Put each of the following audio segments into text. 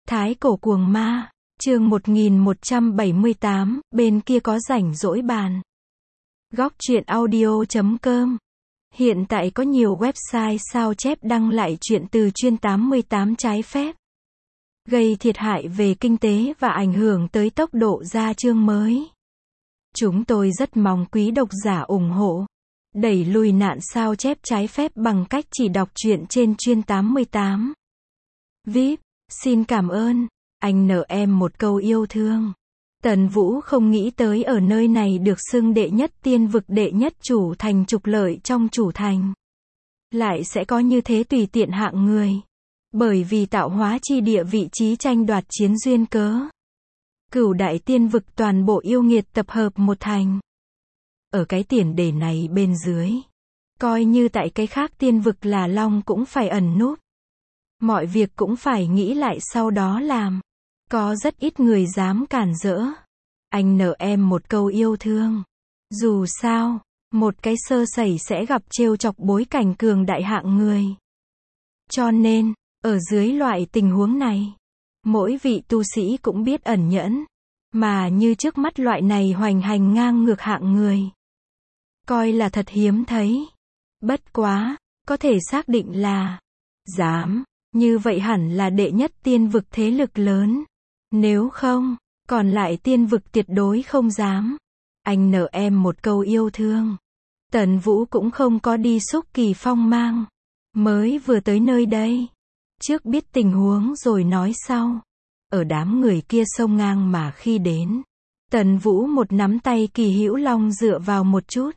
Thái cổ cuồng ma, chương 1178, bên kia có rảnh rỗi bàn. Góc truyện audio.com. Hiện tại có nhiều website sao chép đăng lại truyện từ chuyên 88 trái phép, gây thiệt hại về kinh tế và ảnh hưởng tới tốc độ ra chương mới. Chúng tôi rất mong quý độc giả ủng hộ, đẩy lùi nạn sao chép trái phép bằng cách chỉ đọc truyện trên chuyên 88. VIP, xin cảm ơn, anh nợ em một câu yêu thương. Tần Vũ không nghĩ tới ở nơi này được xưng đệ nhất tiên vực, đệ nhất chủ thành, trục lợi trong chủ thành, lại sẽ có như thế tùy tiện hạng người. Bởi vì tạo hóa chi địa vị trí tranh đoạt chiến duyên cớ, Cửu đại tiên vực toàn bộ yêu nghiệt tập hợp một thành. Ở cái tiền đề này bên dưới, coi như tại cái khác tiên vực là long cũng phải ẩn núp. Mọi việc cũng phải nghĩ lại sau đó làm. Có rất ít người dám cản rỡ. Anh nợ em một câu yêu thương. Dù sao, một cái sơ sẩy sẽ gặp trêu chọc bối cảnh cường đại hạng người. Cho nên, ở dưới loại tình huống này, mỗi vị tu sĩ cũng biết ẩn nhẫn. Mà như trước mắt loại này hoành hành ngang ngược hạng người, coi là thật hiếm thấy. Bất quá, có thể xác định là dám, như vậy hẳn là đệ nhất tiên vực thế lực lớn. Nếu không, còn lại tiên vực tuyệt đối không dám. Anh nợ em một câu yêu thương. Tần Vũ cũng không có đi xúc kỳ phong mang. Mới vừa tới nơi đây, trước biết tình huống rồi nói sau. Ở đám người kia xông ngang mà khi đến, Tần Vũ một nắm tay Kỳ Hữu Long dựa vào một chút.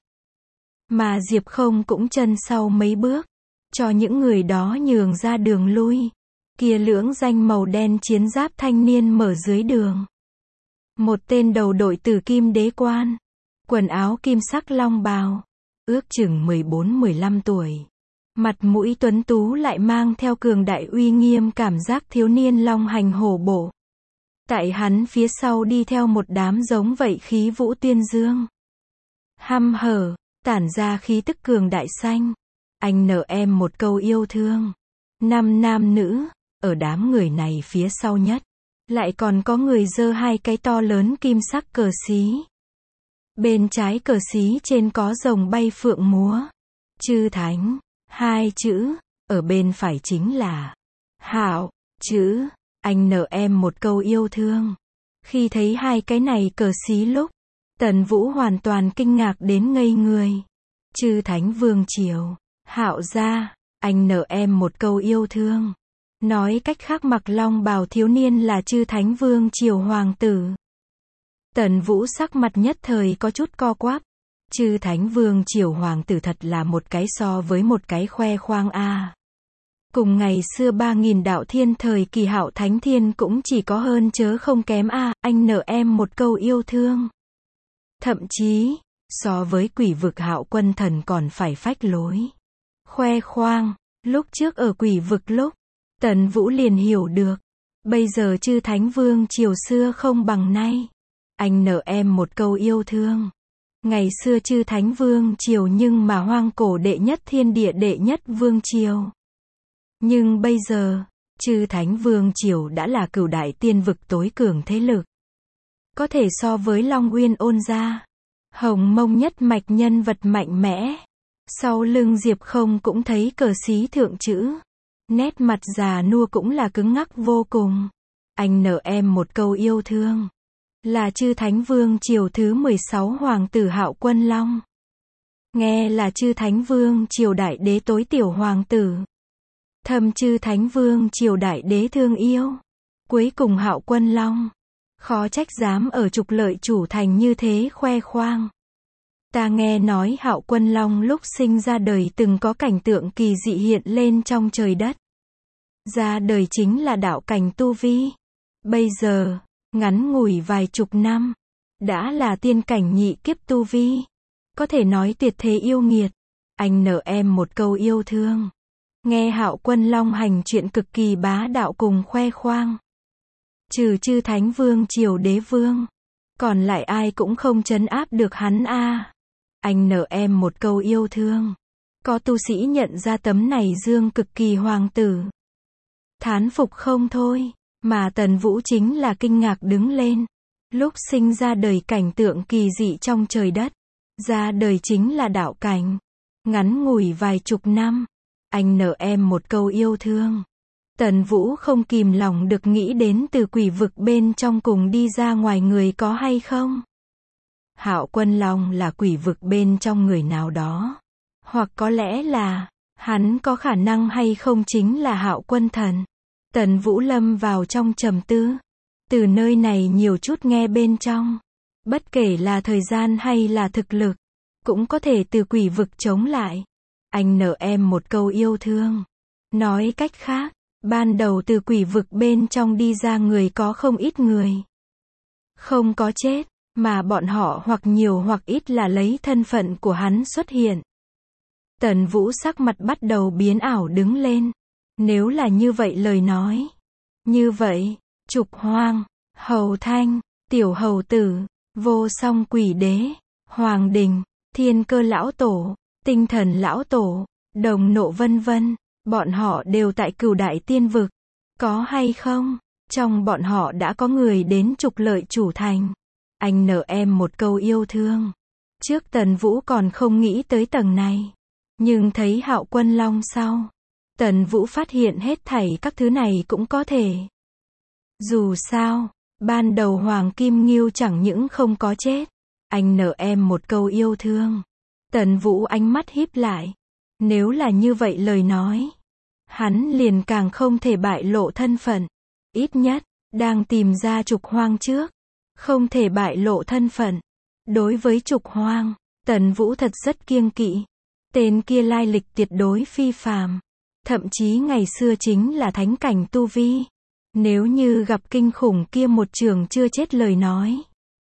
Mà Diệp Không cũng chân sau mấy bước, cho những người đó nhường ra đường lui. Kia lưỡng danh màu đen chiến giáp thanh niên mở dưới đường. Một tên đầu đội tử kim đế quan, quần áo kim sắc long bào, ước chừng 14-15 tuổi. Mặt mũi tuấn tú lại mang theo cường đại uy nghiêm cảm giác thiếu niên long hành hổ bộ. Tại hắn phía sau đi theo một đám giống vậy khí vũ tuyên dương, hăm hở, tản ra khí tức cường đại xanh. Anh nợ em một câu yêu thương. 5 nam nữ, ở đám người này phía sau nhất, lại còn có người giơ hai cái to lớn kim sắc cờ xí. Bên trái cờ xí trên có rồng bay phượng múa, chư thánh, 2 chữ, ở bên phải chính là hạo chữ. Anh nợ em một câu yêu thương. Khi thấy hai cái này cờ xí lúc, Tần Vũ hoàn toàn kinh ngạc đến ngây người. Chư thánh vương triều, hạo gia, anh nợ em một câu yêu thương. Nói cách khác mặc long bào thiếu niên là chư thánh vương triều hoàng tử. Tần Vũ sắc mặt nhất thời có chút co quắp. Chư thánh vương triều hoàng tử thật là một cái so với một cái khoe khoang a. Cùng ngày xưa 3000 đạo thiên thời kỳ Hạo Thánh Thiên cũng chỉ có hơn chớ không kém a. Anh nợ em một câu yêu thương. Thậm chí, so với quỷ vực Hạo Quân Thần còn phải phách lối, khoe khoang. Lúc trước ở quỷ vực lúc, Tần Vũ liền hiểu được, bây giờ chư thánh vương triều xưa không bằng nay. Anh nợ em một câu yêu thương. Ngày xưa chư thánh vương triều nhưng mà hoang cổ đệ nhất thiên địa đệ nhất vương triều. Nhưng bây giờ, chư thánh vương triều đã là cửu đại tiên vực tối cường thế lực. Có thể so với Long Uyên Ôn gia, Hồng Mông nhất mạch nhân vật mạnh mẽ. Sau lưng Diệp Không cũng thấy cờ xí thượng chữ. Nét mặt già nua cũng là cứng ngắc vô cùng. Anh nợ em một câu yêu thương. Là chư thánh vương triều thứ 16 hoàng tử Hạo Quân Long. Nghe là chư thánh vương triều đại đế tối tiểu hoàng tử. Thầm chư thánh vương triều đại đế thương yêu. Cuối cùng Hạo Quân Long, khó trách dám ở trục lợi chủ thành như thế khoe khoang. Ta nghe nói Hạo Quân Long lúc sinh ra đời từng có cảnh tượng kỳ dị hiện lên trong trời đất. Ra đời chính là đạo cảnh tu vi. Bây giờ, ngắn ngủi vài chục năm, đã là tiên cảnh nhị kiếp tu vi. Có thể nói tuyệt thế yêu nghiệt. Anh nợ em một câu yêu thương. Nghe Hạo Quân Long hành chuyện cực kỳ bá đạo cùng khoe khoang. Trừ chư thánh vương triều đế vương, còn lại ai cũng không trấn áp được hắn a. Anh nợ em một câu yêu thương. Có tu sĩ nhận ra tấm này dương cực kỳ hoàng tử, thán phục không thôi. Mà Tần Vũ chính là kinh ngạc đứng lên. Lúc sinh ra đời cảnh tượng kỳ dị trong trời đất. Ra đời chính là đạo cảnh. Ngắn ngủi vài chục năm. Anh nợ em một câu yêu thương. Tần Vũ không kìm lòng được nghĩ đến từ quỷ vực bên trong cùng đi ra ngoài người có hay không. Hạo Quân Long là quỷ vực bên trong người nào đó. Hoặc có lẽ là, hắn có khả năng hay không chính là Hạo Quân Thần. Tần Vũ lâm vào trong trầm tư. Từ nơi này nhiều chút nghe bên trong. Bất kể là thời gian hay là thực lực, cũng có thể từ quỷ vực chống lại. Anh nợ em một câu yêu thương. Nói cách khác, ban đầu từ quỷ vực bên trong đi ra người có không ít người. Không có chết, mà bọn họ hoặc nhiều hoặc ít là lấy thân phận của hắn xuất hiện. Tần Vũ sắc mặt bắt đầu biến ảo đứng lên. Nếu là như vậy lời nói. Như vậy, Trục Hoang, Hầu Thanh, Tiểu Hầu Tử, Vô Song Quỷ Đế, Hoàng Đình, Thiên Cơ Lão Tổ, Tinh Thần Lão Tổ, Đồng Nộ vân vân, bọn họ đều tại Cửu Đại Tiên Vực. Có hay không? Trong bọn họ đã có người đến trục lợi chủ thành. Anh nợ em một câu yêu thương. Trước Tần Vũ còn không nghĩ tới tầng này. Nhưng thấy Hạo Quân Long sau. Tần Vũ phát hiện hết thảy các thứ này cũng có thể. Dù sao, ban đầu Hoàng Kim Ngưu chẳng những không có chết. Anh nợ em một câu yêu thương. Tần Vũ ánh mắt híp lại. Nếu là như vậy lời nói, hắn liền càng không thể bại lộ thân phận. Ít nhất, đang tìm ra Trục Hoang trước. Không thể bại lộ thân phận. Đối với Trục Hoang, Tần Vũ thật rất kiêng kỵ. Tên kia lai lịch tuyệt đối phi phàm. Thậm chí ngày xưa chính là thánh cảnh tu vi. Nếu như gặp kinh khủng kia một trường chưa chết lời nói.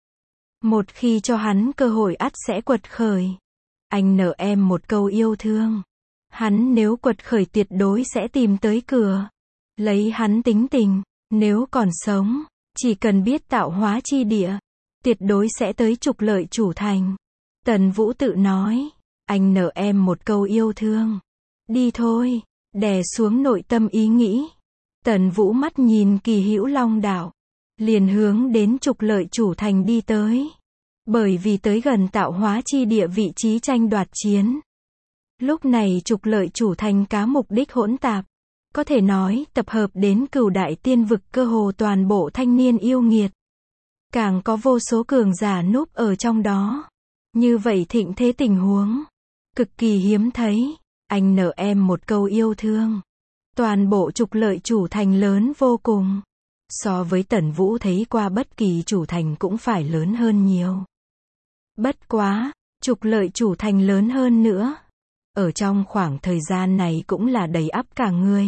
Một khi cho hắn cơ hội ắt sẽ quật khởi. Anh nợ em một câu yêu thương. Hắn nếu quật khởi tuyệt đối sẽ tìm tới cửa. Lấy hắn tính tình, nếu còn sống, chỉ cần biết tạo hóa chi địa, tuyệt đối sẽ tới trục lợi chủ thành. Tần Vũ tự nói, anh nợ em một câu yêu thương. Đi thôi, đè xuống nội tâm ý nghĩ. Tần Vũ mắt nhìn Kỳ Hữu Long đảo, liền hướng đến trục lợi chủ thành đi tới. Bởi vì tới gần tạo hóa chi địa vị trí tranh đoạt chiến. Lúc này trục lợi chủ thành cá mục đích hỗn tạp. Có thể nói tập hợp đến Cửu Đại Tiên Vực cơ hồ toàn bộ thanh niên yêu nghiệt. Càng có vô số cường giả núp ở trong đó. Như vậy thịnh thế tình huống. Cực kỳ hiếm thấy. Anh nợ em một câu yêu thương. Toàn bộ trục lợi chủ thành lớn vô cùng. So với Tần Vũ thấy qua bất kỳ chủ thành cũng phải lớn hơn nhiều. Bất quá, trục lợi chủ thành lớn hơn nữa. Ở trong khoảng thời gian này cũng là đầy ắp cả người.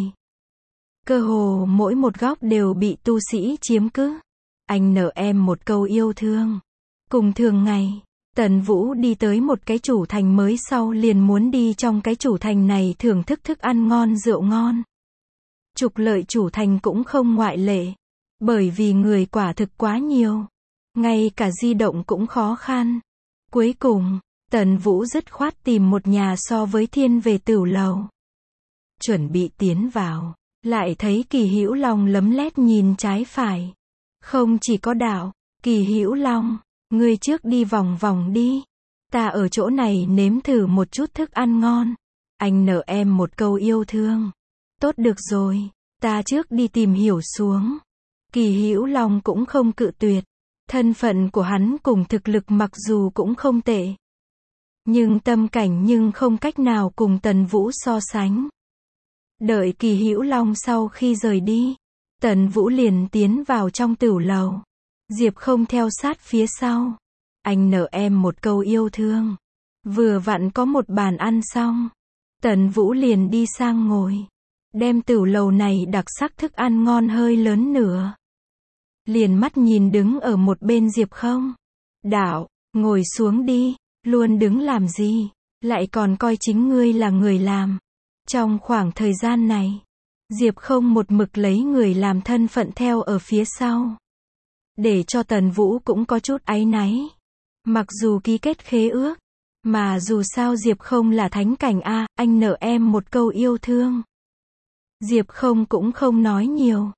Cơ hồ mỗi một góc đều bị tu sĩ chiếm cứ. Anh nợ em một câu yêu thương. Cùng thường ngày, Tần Vũ đi tới một cái chủ thành mới sau liền muốn đi trong cái chủ thành này thưởng thức thức ăn ngon rượu ngon. Trục lợi chủ thành cũng không ngoại lệ. Bởi vì người quả thực quá nhiều. Ngay cả di động cũng khó khăn. Cuối cùng, Tần Vũ dứt khoát tìm một nhà so với thiên về tửu lầu. Chuẩn bị tiến vào, lại thấy Kỳ Hữu Long lấm lét nhìn trái phải. Không chỉ có đạo, Kỳ Hữu Long, ngươi trước đi vòng vòng đi. Ta ở chỗ này nếm thử một chút thức ăn ngon. Anh nợ em một câu yêu thương. Tốt được rồi, ta trước đi tìm hiểu xuống. Kỳ Hữu Long cũng không cự tuyệt. Thân phận của hắn cùng thực lực mặc dù cũng không tệ. Nhưng tâm cảnh nhưng không cách nào cùng Tần Vũ so sánh. Đợi Kỳ Hữu Long sau khi rời đi, Tần Vũ liền tiến vào trong tửu lầu. Diệp Không theo sát phía sau. Anh nợ em một câu yêu thương. Vừa vặn có một bàn ăn xong. Tần Vũ liền đi sang ngồi. Đem tửu lầu này đặc sắc thức ăn ngon hơi lớn nửa. Liền mắt nhìn đứng ở một bên Diệp Không. Đạo, ngồi xuống đi, luôn đứng làm gì, lại còn coi chính ngươi là người làm. Trong khoảng thời gian này, Diệp Không một mực lấy người làm thân phận theo ở phía sau. Để cho Tần Vũ cũng có chút áy náy. Mặc dù ký kết khế ước, mà dù sao Diệp Không là thánh cảnh a, anh nợ em một câu yêu thương. Diệp Không cũng không nói nhiều.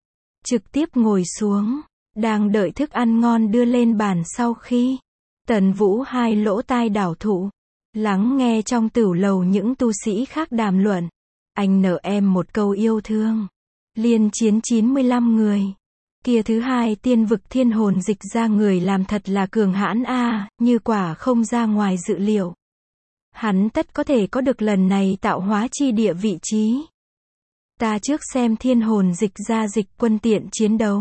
trực tiếp ngồi xuống, đang đợi thức ăn ngon đưa lên bàn. Sau khi Tần Vũ hai lỗ tai đảo thụ, lắng nghe trong tửu lầu những tu sĩ khác đàm luận, anh nợ em một câu yêu thương. Liên chiến 95 người. Kia thứ hai tiên vực thiên hồn dịch ra người làm thật là cường hãn a, như quả không ra ngoài dự liệu. Hắn tất có thể có được lần này tạo hóa chi địa vị trí. Ta trước xem thiên hồn dịch ra dịch quân tiện chiến đấu.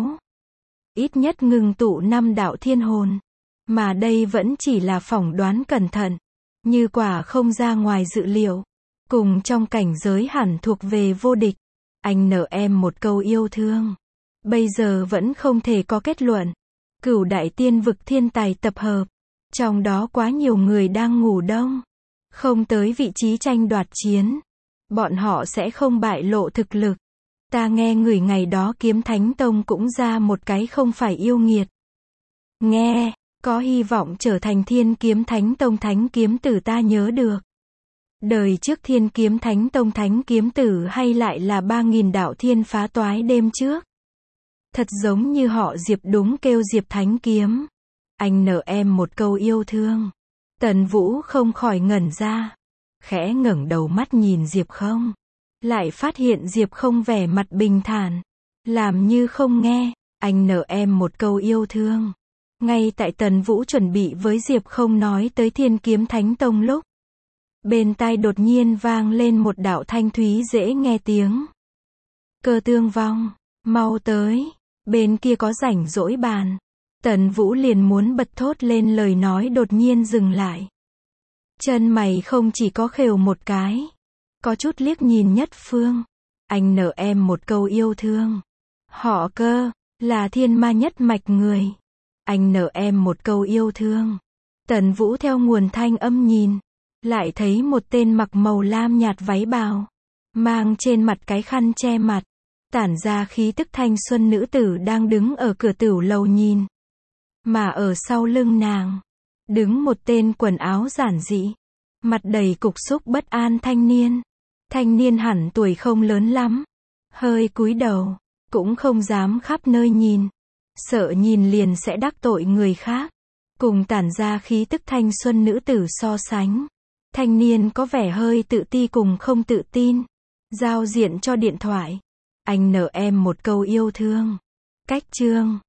Ít nhất ngừng tụ 5 đạo thiên hồn. Mà đây vẫn chỉ là phỏng đoán cẩn thận. Như quả không ra ngoài dự liệu. Cùng trong cảnh giới hẳn thuộc về vô địch. Anh nợ em một câu yêu thương. Bây giờ vẫn không thể có kết luận. Cửu đại tiên vực thiên tài tập hợp. Trong đó quá nhiều người đang ngủ đông. Không tới vị trí tranh đoạt chiến. Bọn họ sẽ không bại lộ thực lực. Ta nghe người ngày đó Kiếm Thánh Tông cũng ra một cái không phải yêu nghiệt. Nghe, có hy vọng trở thành Thiên Kiếm Thánh Tông Thánh Kiếm Tử ta nhớ được. Đời trước Thiên Kiếm Thánh Tông Thánh Kiếm Tử hay lại là 3.000 đạo thiên phá toái đêm trước. Thật giống như họ Diệp đúng kêu Diệp Thánh Kiếm. Anh nợ em một câu yêu thương. Tần Vũ không khỏi ngẩn ra. Khẽ ngẩng đầu mắt nhìn Diệp Không. Lại phát hiện Diệp Không vẻ mặt bình thản. Làm như không nghe. Anh nợ em một câu yêu thương. Ngay tại Tần Vũ chuẩn bị với Diệp Không nói tới Thiên Kiếm Thánh Tông lúc. Bên tai đột nhiên vang lên một đạo thanh thúy dễ nghe tiếng. Cơ Tương Vong, mau tới. Bên kia có rảnh rỗi bàn. Tần Vũ liền muốn bật thốt lên lời nói đột nhiên dừng lại. Chân mày không chỉ có khều một cái. Có chút liếc nhìn Nhất Phương. Anh nợ em một câu yêu thương. Họ Cơ, là thiên ma nhất mạch người. Anh nợ em một câu yêu thương. Tần Vũ theo nguồn thanh âm nhìn. Lại thấy một tên mặc màu lam nhạt váy bào. Mang trên mặt cái khăn che mặt. Tản ra khí tức thanh xuân nữ tử đang đứng ở cửa tửu lầu nhìn. Mà ở sau lưng nàng. Đứng một tên quần áo giản dị. Mặt đầy cục xúc bất an thanh niên. Thanh niên hẳn tuổi không lớn lắm. Hơi cúi đầu. Cũng không dám khắp nơi nhìn. Sợ nhìn liền sẽ đắc tội người khác. Cùng tản ra khí tức thanh xuân nữ tử so sánh. Thanh niên có vẻ hơi tự ti cùng không tự tin. Giao diện cho điện thoại. Anh nợ em một câu yêu thương. Cách chương